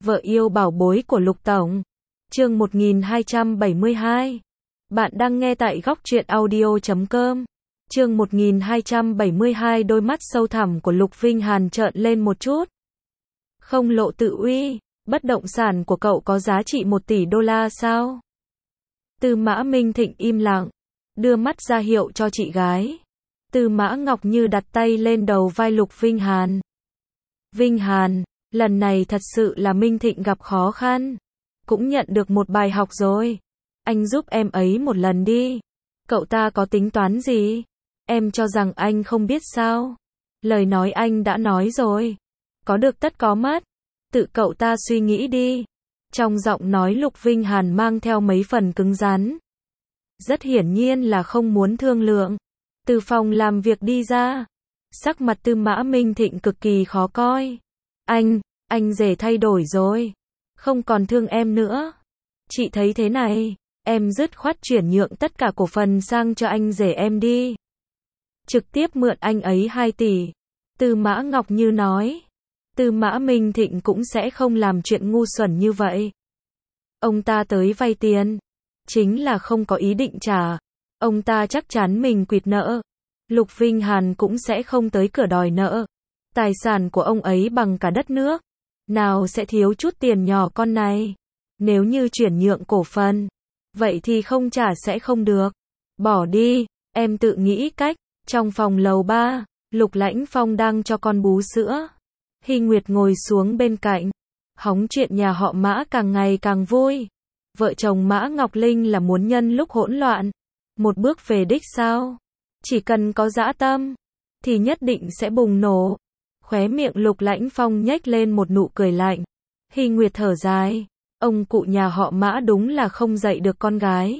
Vợ yêu bảo bối của Lục Tổng. Chương 1272. Bạn đang nghe tại góc truyện audio.com. Chương 1272. Đôi mắt sâu thẳm của Lục Vinh Hàn trợn lên một chút. Không lộ tự uy, bất động sản của cậu có giá trị 1 tỷ đô la sao? Tư Mã Minh Thịnh im lặng, đưa mắt ra hiệu cho chị gái. Tư Mã Ngọc Như đặt tay lên đầu vai Lục Vinh Hàn. Vinh Hàn, lần này thật sự là Minh Thịnh gặp khó khăn. Cũng nhận được một bài học rồi. Anh giúp em ấy một lần đi. Cậu ta có tính toán gì? Em cho rằng anh không biết sao? Lời nói anh đã nói rồi. Có được tất có mất. Tự cậu ta suy nghĩ đi. Trong giọng nói Lục Vinh Hàn mang theo mấy phần cứng rắn. Rất hiển nhiên là không muốn thương lượng. Từ phòng làm việc đi ra. Sắc mặt Tư Mã Minh Thịnh cực kỳ khó coi. Anh rể thay đổi rồi. Không còn thương em nữa. Chị thấy thế này, em dứt khoát chuyển nhượng tất cả cổ phần sang cho anh rể em đi. Trực tiếp mượn anh ấy 2 tỷ. Tư Mã Ngọc Như nói. Tư Mã Minh Thịnh cũng sẽ không làm chuyện ngu xuẩn như vậy. Ông ta tới vay tiền, chính là không có ý định trả. Ông ta chắc chắn mình quỵt nợ. Lục Vinh Hàn cũng sẽ không tới cửa đòi nợ. Tài sản của ông ấy bằng cả đất nước. Nào sẽ thiếu chút tiền nhỏ con này. Nếu như chuyển nhượng cổ phần, vậy thì không trả sẽ không được. Bỏ đi, em tự nghĩ cách. Trong phòng lầu 3, Lục Lãnh Phong đang cho con bú sữa. Hy Nguyệt ngồi xuống bên cạnh. Hóng chuyện nhà họ Mã càng ngày càng vui. Vợ chồng Mã Ngọc Linh là muốn nhân lúc hỗn loạn. Một bước về đích sao? Chỉ cần có dã tâm, thì nhất định sẽ bùng nổ. Khóe miệng Lục Lãnh Phong nhếch lên một nụ cười lạnh. Hy Nguyệt thở dài. Ông cụ nhà họ Mã đúng là không dạy được con gái.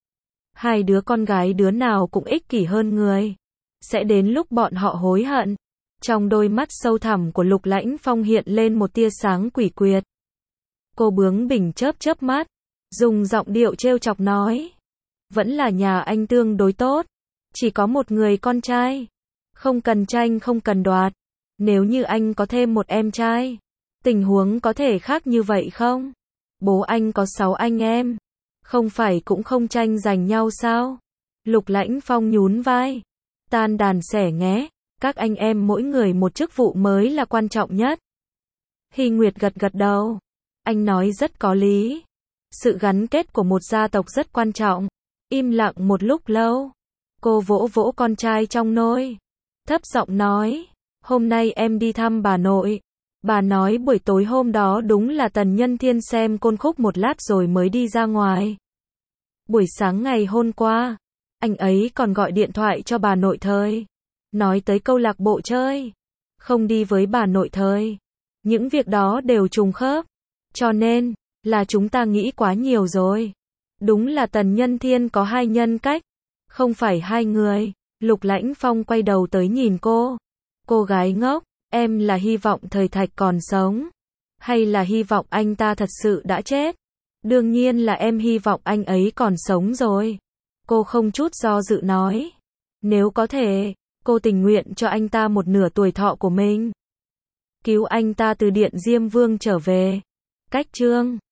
2 đứa con gái đứa nào cũng ích kỷ hơn người. Sẽ đến lúc bọn họ hối hận. Trong đôi mắt sâu thẳm của Lục Lãnh Phong hiện lên một tia sáng quỷ quyệt. Cô bướng bỉnh chớp mắt, dùng giọng điệu trêu chọc nói. Vẫn là nhà anh tương đối tốt. Chỉ có một người con trai. Không cần tranh không cần đoạt. Nếu như anh có thêm một em trai, tình huống có thể khác như vậy không? Bố anh có 6 anh em. Không phải cũng không tranh giành nhau sao? Lục Lãnh Phong nhún vai. Tan đàn xẻ nghé. Các anh em mỗi người một chức vụ mới là quan trọng nhất. Hy Nguyệt gật gật đầu. Anh nói rất có lý. Sự gắn kết của một gia tộc rất quan trọng. Im lặng một lúc lâu. Cô vỗ vỗ con trai trong nôi. Thấp giọng nói. Hôm nay em đi thăm bà nội. Bà nói buổi tối hôm đó đúng là Tần Nhân Thiên xem côn khúc một lát rồi mới đi ra ngoài. Buổi sáng ngày hôm qua, anh ấy còn gọi điện thoại cho bà nội Thời. Nói tới câu lạc bộ chơi. Không đi với bà nội Thời. Những việc đó đều trùng khớp. Cho nên, là chúng ta nghĩ quá nhiều rồi. Đúng là Tần Nhân Thiên có 2 nhân cách. Không phải 2 người. Lục Lãnh Phong quay đầu tới nhìn cô. Cô gái ngốc, em là hy vọng Thời Thạch còn sống. Hay là hy vọng anh ta thật sự đã chết? Đương nhiên là em hy vọng anh ấy còn sống rồi. Cô không chút do dự nói. Nếu có thể, cô tình nguyện cho anh ta 1/2 tuổi thọ của mình. Cứu anh ta từ Điện Diêm Vương trở về. Cách chương